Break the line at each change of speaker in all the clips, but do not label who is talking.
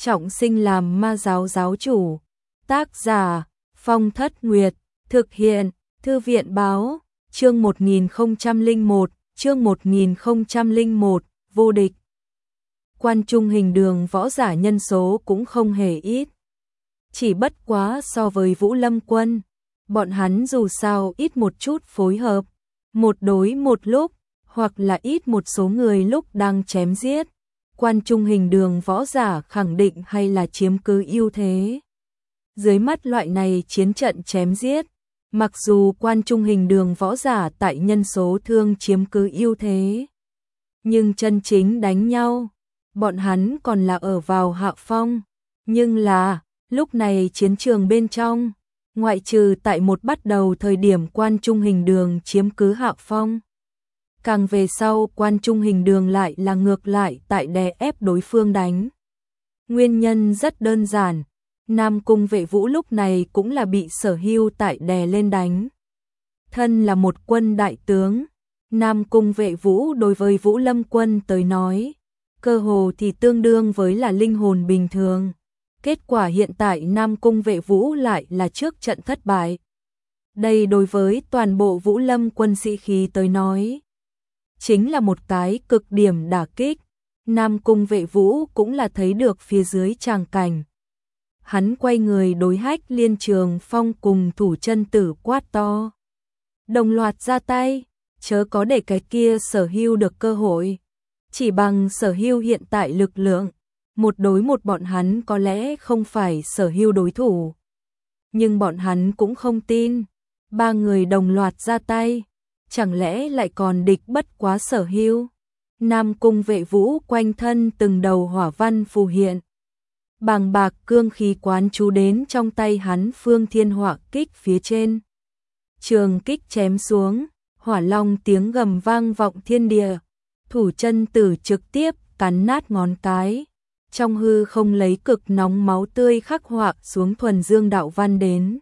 trọng sinh làm ma giáo giáo chủ. Tác giả Phong Thất Nguyệt. Thực hiện Thư viện báo. Chương 1001. Chương 1001. Vô địch. Quan trung hình đường võ giả nhân số cũng không hề ít. Chỉ bất quá so với Vũ Lâm quân, bọn hắn dù sao ít một chút phối hợp, một đối một lúc, hoặc là ít một số người lúc đang chém giết. Quan trung hình đường võ giả khẳng định hay là chiếm cứ ưu thế. Dưới mắt loại này chiến trận chém giết, mặc dù quan trung hình đường võ giả tại nhân số thương chiếm cứ ưu thế, nhưng chân chính đánh nhau, bọn hắn còn là ở vào hạ phong. Nhưng là, lúc này chiến trường bên trong, ngoại trừ tại một bắt đầu thời điểm quan trung hình đường chiếm cứ hạ phong, càng về sau quan trung hình đường lại là ngược lại tại đè ép đối phương đánh. Nguyên nhân rất đơn giản, Nam Cung Vệ Vũ lúc này cũng là bị Sở Hưu tại đè lên đánh. Thân là một quân đại tướng, Nam Cung Vệ Vũ đối với Vũ Lâm quân tới nói, cơ hồ thì tương đương với là linh hồn bình thường. Kết quả hiện tại Nam Cung Vệ Vũ lại là trước trận thất bại. Đây đối với toàn bộ Vũ Lâm quân sĩ khí tới nói, chính là một cái cực điểm đả kích. Nam Cung Vệ Vũ cũng là thấy được phía dưới tràng cảnh. Hắn quay người đối Hách Liên Trường Phong cùng Thủ Chân Tử quát to. Đồng loạt ra tay, chớ có để cái kia Sở Hưu được cơ hội. Chỉ bằng Sở Hưu hiện tại lực lượng, một đối một bọn hắn có lẽ không phải Sở Hưu đối thủ. Nhưng bọn hắn cũng không tin, ba người đồng loạt ra tay, chẳng lẽ lại còn địch bất quá Sở Hưu. Nam Cung Vệ Vũ quanh thân từng đầu hỏa văn phù hiện. Bàng bạc cương khí quán chú đến trong tay hắn phương thiên hỏa kích phía trên. Trường kích chém xuống, hỏa long tiếng gầm vang vọng thiên địa. Thủ Chân Tử trực tiếp cắn nát ngón cái. Trong hư không lấy cực nóng máu tươi khắc họa xuống thuần dương đạo văn đến.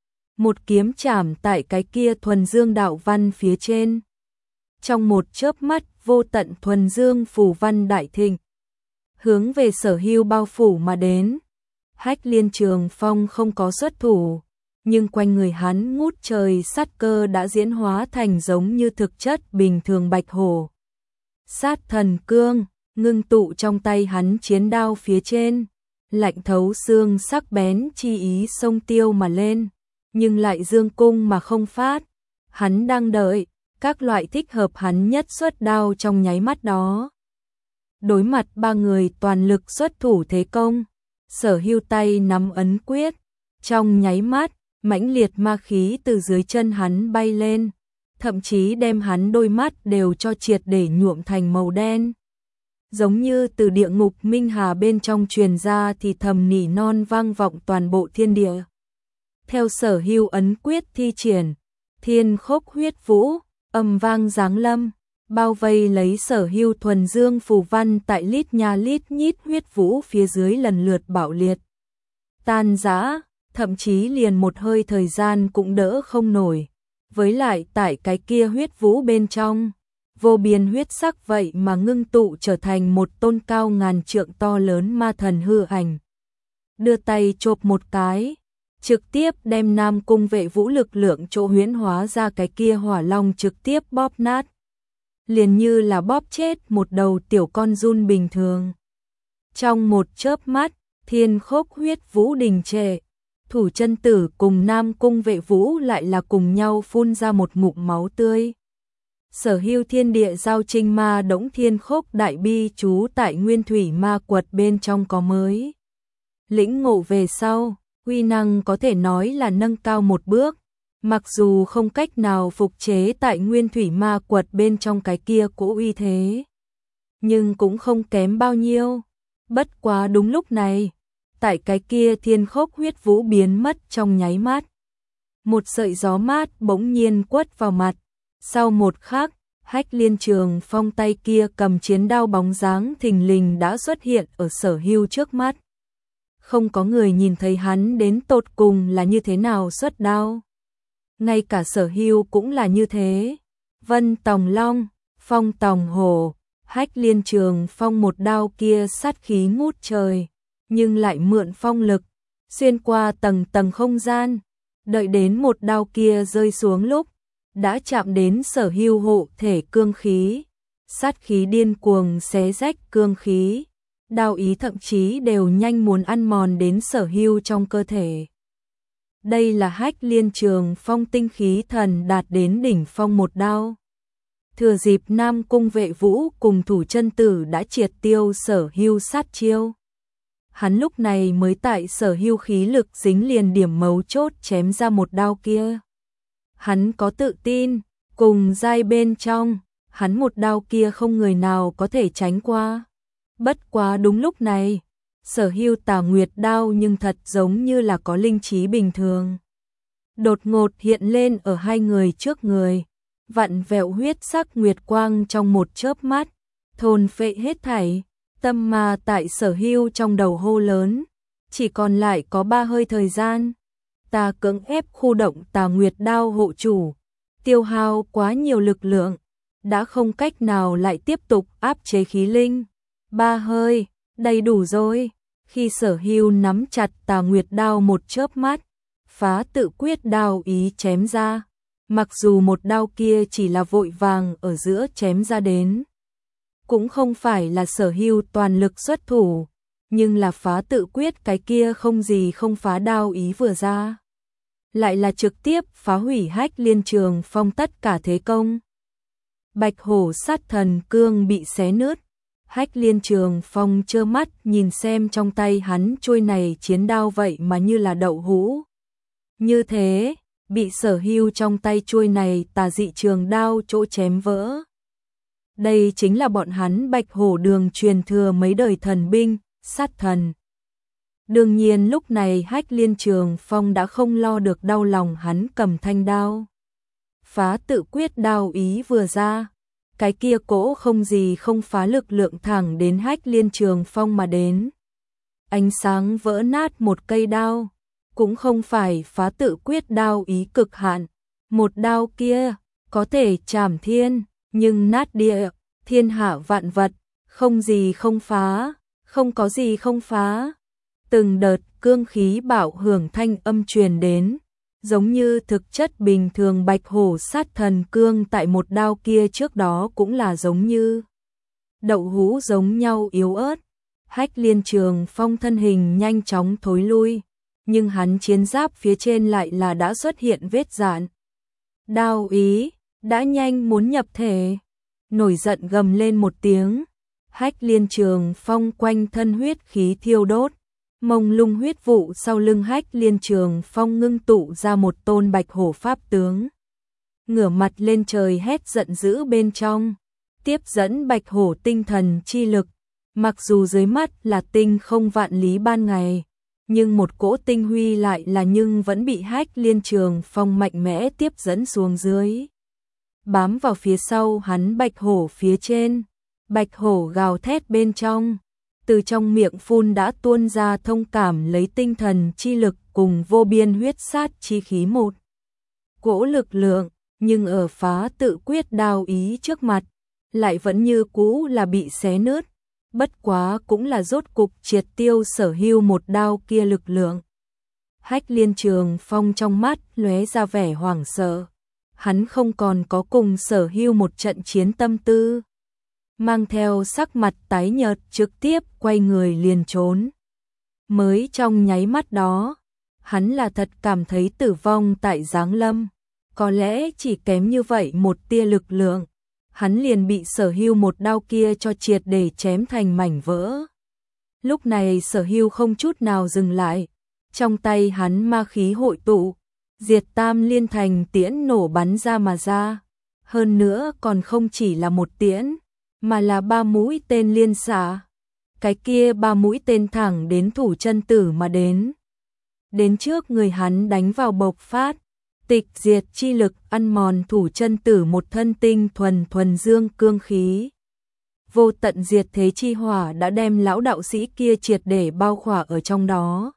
Một kiếm chảm tại cái kia thuần dương đạo văn phía trên. Trong một chớp mắt vô tận thuần dương phù văn đại thịnh, hướng về Sở Hưu bao phủ mà đến. Hách Liên Trường Phong không có xuất thủ, nhưng quanh người hắn ngút trời sát cơ đã diễn hóa thành giống như thực chất bình thường bạch hổ. Sát thần cương, ngưng tụ trong tay hắn chiến đao phía trên, lạnh thấu xương sắc bén chi ý xông tiêu mà lên, nhưng lại dương cung mà không phát. Hắn đang đợi các loại thích hợp hắn nhất xuất đao trong nháy mắt đó. Đối mặt ba người toàn lực xuất thủ thế công, Sở Hưu tay nắm ấn quyết, trong nháy mắt, mãnh liệt ma khí từ dưới chân hắn bay lên, thậm chí đem hắn đôi mắt đều cho triệt để nhuộm thành màu đen. Giống như từ địa ngục minh hà bên trong truyền ra thì thầm nỉ non vang vọng toàn bộ thiên địa. Theo Sở Hưu ấn quyết thi triển, thiên khốc huyết vũ, âm vang giáng lâm, bao vây lấy Sở Hưu thuần dương phù văn tại lít nha lít nhít huyết vũ phía dưới lần lượt bạo liệt. Tan rã, thậm chí liền một hơi thời gian cũng đỡ không nổi. Với lại tại cái kia huyết vũ bên trong, vô biên huyết sắc vậy mà ngưng tụ trở thành một tôn cao ngàn trượng to lớn ma thần hư ảnh. Đưa tay chộp một cái, trực tiếp đem Nam Cung Vệ Vũ lực lượng chỗ huyễn hóa ra cái kia hỏa long trực tiếp bóp nát. Liền như là bóp chết một đầu tiểu con giun bình thường. Trong một chớp mắt, thiên khốc huyết vũ đình trệ. Thủ Chân Tử cùng Nam Cung Vệ Vũ lại là cùng nhau phun ra một ngụm máu tươi. Sở Hưu thiên địa giao trinh ma đống thiên khốc đại bi chú tại nguyên thủy ma quật bên trong có mới. Lĩnh ngộ về sau, uy năng có thể nói là nâng cao một bước. Mặc dù không cách nào phục chế tại nguyên thủy ma quật bên trong cái kia cỗ uy thế, nhưng cũng không kém bao nhiêu. Bất quá đúng lúc này, tại cái kia thiên khốc huyết vũ biến mất trong nháy mắt. Một sợi gió mát bỗng nhiên quất vào mặt. Sau một khắc, Hách Liên Trường Phong tay kia cầm chiến đao bóng dáng thình lình đã xuất hiện ở Sở Hưu trước mắt. Không có người nhìn thấy hắn đến tột cùng là như thế nào xuất đao. Ngay cả Sở Hưu cũng là như thế. Vân Tòng Long, Phong Tòng Hổ, Hách Liên Trường Phong một đao kia sát khí ngút trời, nhưng lại mượn phong lực, xuyên qua tầng tầng không gian, đợi đến một đao kia rơi xuống lúc, đã chạm đến Sở Hưu hộ thể cương khí, sát khí điên cuồng xé rách cương khí, đao ý thậm chí đều nhanh muốn ăn mòn đến Sở Hưu trong cơ thể. Đây là Hách Liên Trường Phong tinh khí thần đạt đến đỉnh phong một đao. Thừa dịp Nam Cung Vệ Vũ cùng Thủ Chân Tử đã triệt tiêu Sở Hưu sát chiêu, hắn lúc này mới tại Sở Hưu khí lực dính liền điểm mấu chốt chém ra một đao kia. Hắn có tự tin, cùng giai bên trong, hắn một đao kia không người nào có thể tránh qua. Bất quá đúng lúc này, Sở Hưu Tà Nguyệt đao nhưng thật giống như là có linh trí bình thường. Đột ngột hiện lên ở hai người trước người, vặn vẹo huyết sắc nguyệt quang trong một chớp mắt, thôn phệ hết thảy. Tâm ma tại Sở Hưu trong đầu hô lớn, chỉ còn lại có 3 hơi thời gian. Ta cưỡng ép khu động Tà Nguyệt đao hộ chủ, tiêu hao quá nhiều lực lượng, đã không cách nào lại tiếp tục áp chế khí linh. 3 hơi, đầy đủ rồi. Khi Sở Hưu nắm chặt Tà Nguyệt đao một chớp mắt, phá tự quyết đao ý chém ra. Mặc dù một đao kia chỉ là vội vàng ở giữa chém ra đến, cũng không phải là Sở Hưu toàn lực xuất thủ, nhưng là phá tự quyết cái kia không gì không phá đao ý vừa ra, lại là trực tiếp phá hủy Hách Liên Trường Phong tất cả thế công. Bạch hổ sát thần cương bị xé nứt, Hách Liên Trường Phong trơ mắt nhìn xem trong tay hắn chuôi này chiến đao vậy mà như là đậu hũ. Như thế, bị Sở Hưu trong tay chuôi này tà dị trường đao chỗ chém vỡ. Đây chính là bọn hắn Bạch Hổ Đường truyền thừa mấy đời thần binh, sát thần. Đương nhiên lúc này Hách Liên Trường Phong đã không lo được đau lòng hắn cầm thanh đao. Phá tự quyết đao ý vừa ra, cái kia cỗ không gì không phá lực lượng thẳng đến Hách Liên Trường Phong mà đến. Ánh sáng vỡ nát một cây đao, cũng không phải phá tự quyết đao ý cực hạn. Một đao kia, có thể chảm thiên, nhưng nát địa, thiên hạ vạn vật, không gì không phá, không có gì không phá. Từng đợt cương khí bạo hưởng thanh âm truyền đến, giống như thực chất bình thường Bạch Hổ sát thần cương tại một đao kia trước đó cũng là giống như đậu hũ giống nhau yếu ớt. Hách Liên Trường Phong thân hình nhanh chóng thối lui, nhưng hắn chiến giáp phía trên lại là đã xuất hiện vết rạn. Đao ý, đã nhanh muốn nhập thể. Nổi giận gầm lên một tiếng, Hách Liên Trường Phong quanh thân huyết khí thiêu đốt, mông lung huyết vụ sau lưng Hách Liên Trường Phong ngưng tụ ra một tôn bạch hổ pháp tướng. Ngửa mặt lên trời hét giận dữ bên trong, tiếp dẫn bạch hổ tinh thần chi lực, mặc dù dưới mắt là tinh không vạn lý ban ngày, nhưng một cỗ tinh huy lại là nhưng vẫn bị Hách Liên Trường Phong mạnh mẽ tiếp dẫn xuống dưới. Bám vào phía sau hắn bạch hổ phía trên, bạch hổ gào thét bên trong, từ trong miệng phun đã tuôn ra thông cảm lấy tinh thần chi lực cùng vô biên huyết sát chi khí một cỗ lực lượng, nhưng ở phá tự quyết đao ý trước mặt, lại vẫn như cũ là bị xé nứt, bất quá cũng là rốt cục triệt tiêu Sở Hưu một đao kia lực lượng. Hách Liên Trường Phong trong mắt lóe ra vẻ hoảng sợ, hắn không còn có cùng Sở Hưu một trận chiến tâm tư, mang theo sắc mặt tái nhợt trực tiếp quay người liền trốn. Mới trong nháy mắt đó, hắn là thật cảm thấy tử vong tại giáng lâm, có lẽ chỉ kém như vậy một tia lực lượng, hắn liền bị Sở Hưu một đao kia cho triệt để chém thành mảnh vỡ. Lúc này Sở Hưu không chút nào dừng lại, trong tay hắn ma khí hội tụ, Diệt Tam Liên Thành tiễn nổ bắn ra mà ra, hơn nữa còn không chỉ là một tiễn, mà là 3 mũi tên liên xạ. Cái kia 3 mũi tên thẳng đến Thủ Chân Tử mà đến. Đến trước người hắn đánh vào bộc phát, tịch diệt chi lực ăn mòn Thủ Chân Tử một thân tinh thuần dương cương khí. Vô tận diệt thế chi hỏa đã đem lão đạo sĩ kia triệt để bao khỏa ở trong đó.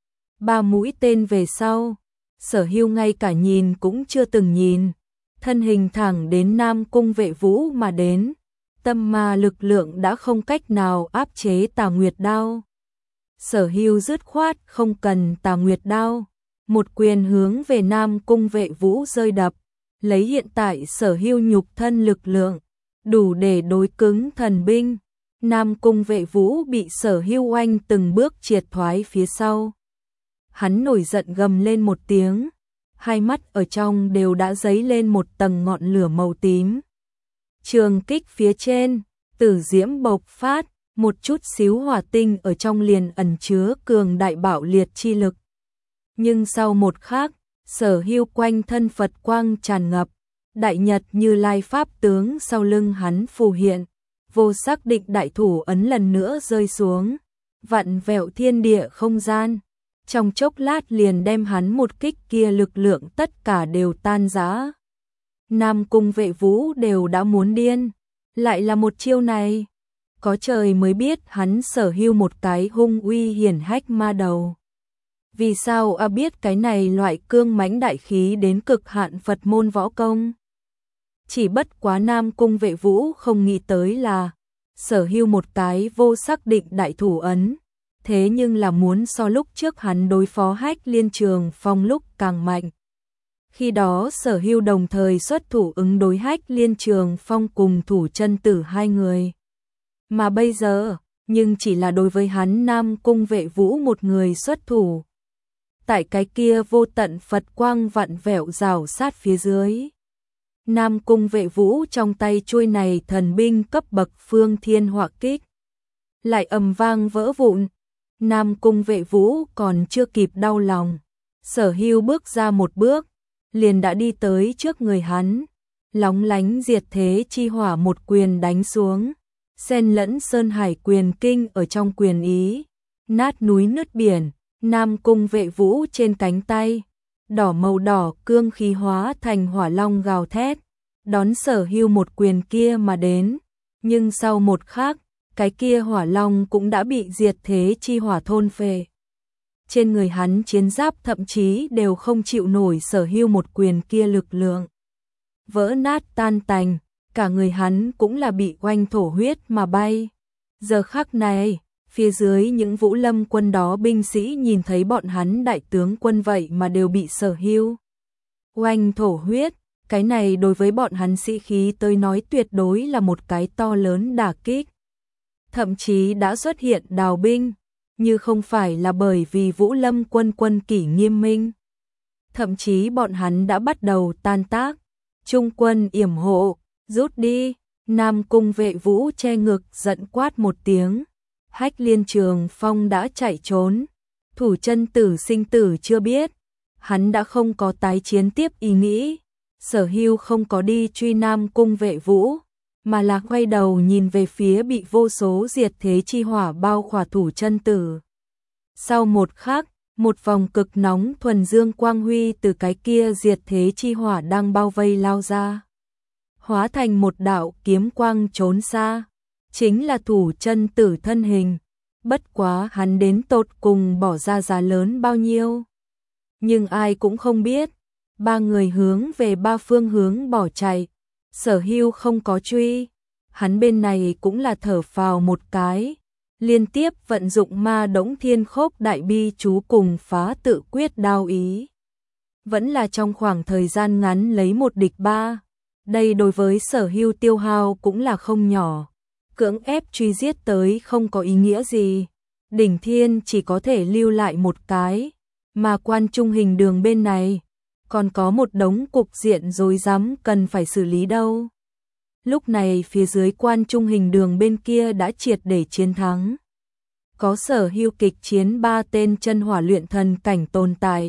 3 mũi tên về sau, Sở Hưu ngay cả nhìn cũng chưa từng nhìn, thân hình thẳng đến Nam Cung Vệ Vũ mà đến. Tâm ma lực lượng đã không cách nào áp chế Tà Nguyệt đao. Sở Hưu dứt khoát không cần Tà Nguyệt đao, một quyền hướng về Nam Cung Vệ Vũ rơi đập, lấy hiện tại Sở Hưu nhục thân lực lượng, đủ để đối cứng thần binh. Nam Cung Vệ Vũ bị Sở Hưu oanh từng bước triệt thoái phía sau. Hắn nổi giận gầm lên một tiếng, hai mắt ở trong đều đã dấy lên một tầng ngọn lửa màu tím. Trường kích phía trên, tử diễm bộc phát, một chút xíu hỏa tinh ở trong liền ẩn chứa cường đại bạo liệt chi lực. Nhưng sau một khắc, Sở Hưu quanh thân Phật quang tràn ngập, đại nhật Như Lai pháp tướng sau lưng hắn phù hiện, vô sắc định đại thủ ấn lần nữa rơi xuống, vặn vẹo thiên địa không gian. Trong chốc lát liền đem hắn một kích kia lực lượng tất cả đều tan rã. Nam Cung Vệ Vũ đều đã muốn điên, lại là một chiêu này. Có trời mới biết hắn Sở Hưu một cái hung uy hiển hách ma đầu. Vì sao biết cái này loại cương mãnh đại khí đến cực hạn Phật môn võ công? Chỉ bất quá Nam Cung Vệ Vũ không nghĩ tới là Sở Hưu một cái vô sắc định đại thủ ấn, thế nhưng là muốn so lúc trước hắn đối phó Hách Liên Trường Phong lúc càng mạnh. Khi đó Sở Hưu đồng thời xuất thủ ứng đối Hách Liên Trường Phong cùng Thủ Chân Tử hai người. Mà bây giờ, nhưng chỉ là đối với hắn Nam Cung Vệ Vũ một người xuất thủ. Tại cái kia vô tận Phật quang vặn vẹo rào sát phía dưới. Nam Cung Vệ Vũ trong tay chuôi này thần binh cấp bậc phương thiên hỏa kích, lại ầm vang vỡ vụn. Nam Cung Vệ Vũ còn chưa kịp đau lòng, Sở Hưu bước ra một bước, liền đã đi tới trước người hắn, lóng lánh diệt thế chi hỏa một quyền đánh xuống, xen lẫn sơn hải quyền kinh ở trong quyền ý, nát núi nứt biển. Nam Cung Vệ Vũ trên cánh tay, đỏ màu đỏ cương khí hóa thành hỏa long gào thét, đón Sở Hưu một quyền kia mà đến, nhưng sau một khắc, cái kia hỏa long cũng đã bị diệt thế chi hỏa thôn phệ. Trên người hắn chiến giáp thậm chí đều không chịu nổi Sở Hưu một quyền kia lực lượng. Vỡ nát tan tành, cả người hắn cũng là bị oanh thổ huyết mà bay. Giờ khắc này, phía dưới những Vũ Lâm quân đó binh sĩ nhìn thấy bọn hắn đại tướng quân vậy mà đều bị Sở Hưu oanh thổ huyết, cái này đối với bọn hắn sĩ khí tới nói tuyệt đối là một cái to lớn đả kích. Thậm chí đã xuất hiện đào binh, như không phải là bởi vì Vũ Lâm quân quân kỷ nghiêm minh. Thậm chí bọn hắn đã bắt đầu tan tác, trung quân yểm hộ, rút đi. Nam Cung Vệ Vũ che ngực giận quát một tiếng. Hách Liên Trường Phong đã chạy trốn, Thủ Chân Tử sinh tử chưa biết, hắn đã không có tái chiến tiếp ý nghĩ. Sở Hưu không có đi truy Nam Cung Vệ Vũ, mà là quay đầu nhìn về phía bị vô số diệt thế chi hỏa bao khỏa Thủ Chân Tử. Sau một khắc, một vòng cực nóng thuần dương quang huy từ cái kia diệt thế chi hỏa đang bao vây lao ra, hóa thành một đạo kiếm quang trốn xa, chính là Thủ Chân Tử thân hình. Bất quá hắn đến tột cùng bỏ ra giá lớn bao nhiêu, nhưng ai cũng không biết. Ba người hướng về ba phương hướng bỏ chạy, Sở Hưu không có truy, hắn bên này cũng là thở phào một cái, liên tiếp vận dụng Ma Đống Thiên Khốc đại bi chú cùng phá tự quyết đao ý. Vẫn là trong khoảng thời gian ngắn lấy một địch ba, đây đối với Sở Hưu tiêu hao cũng là không nhỏ, cưỡng ép truy giết tới không có ý nghĩa gì, Đỉnh Thiên chỉ có thể lưu lại một cái, mà Quan Trung Hình Đường bên này còn có một đống cục diện rối rắm cần phải xử lý đâu. Lúc này phía dưới Quan Trung Hình Đường bên kia đã triệt để chiến thắng. Có Sở Hưu kịch chiến 3 tên chân hỏa luyện thần cảnh tồn tại.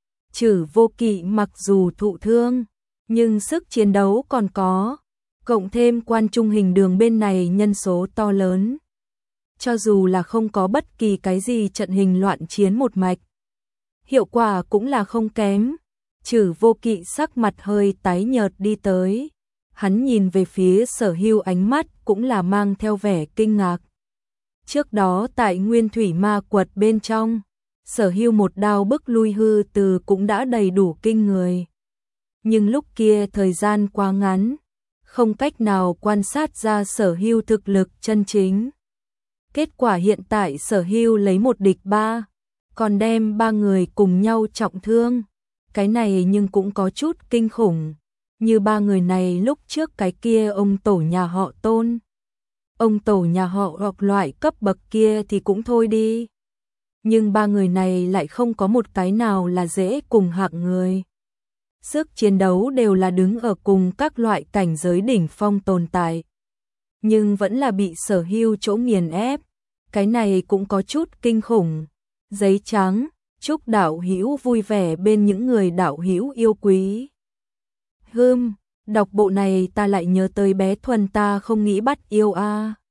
Trử Vô Kỵ mặc dù thụ thương, nhưng sức chiến đấu còn có, cộng thêm Quan Trung Hình Đường bên này nhân số to lớn. Cho dù là không có bất kỳ cái gì trận hình loạn chiến một mạch, hiệu quả cũng là không kém. Trử Vô Kỵ sắc mặt hơi tái nhợt đi tới, hắn nhìn về phía Sở Hưu ánh mắt cũng là mang theo vẻ kinh ngạc. Trước đó tại Nguyên Thủy Ma Quật bên trong, Sở Hưu một đao bức lui hư từ cũng đã đầy đủ kinh người. Nhưng lúc kia thời gian quá ngắn, không cách nào quan sát ra Sở Hưu thực lực chân chính. Kết quả hiện tại Sở Hưu lấy 1 địch 3, còn đem 3 người cùng nhau trọng thương. Cái này nhưng cũng có chút kinh khủng. Như 3 người này lúc trước cái kia ông tổ nhà họ Tôn. Ông tổ nhà họ hoặc loại cấp bậc kia thì cũng thôi đi. Nhưng 3 người này lại không có một cái nào là dễ cùng hạng người. Sức chiến đấu đều là đứng ở cùng các loại cảnh giới đỉnh phong tồn tại. Nhưng vẫn là bị Sở Hưu chỗ nghiền ép. Cái này cũng có chút kinh khủng. Giấy trắng, chúc đạo hữu vui vẻ bên những người đạo hữu yêu quý. Đọc bộ này ta lại nhớ tới bé Thuần ta không nghĩ bắt yêu a.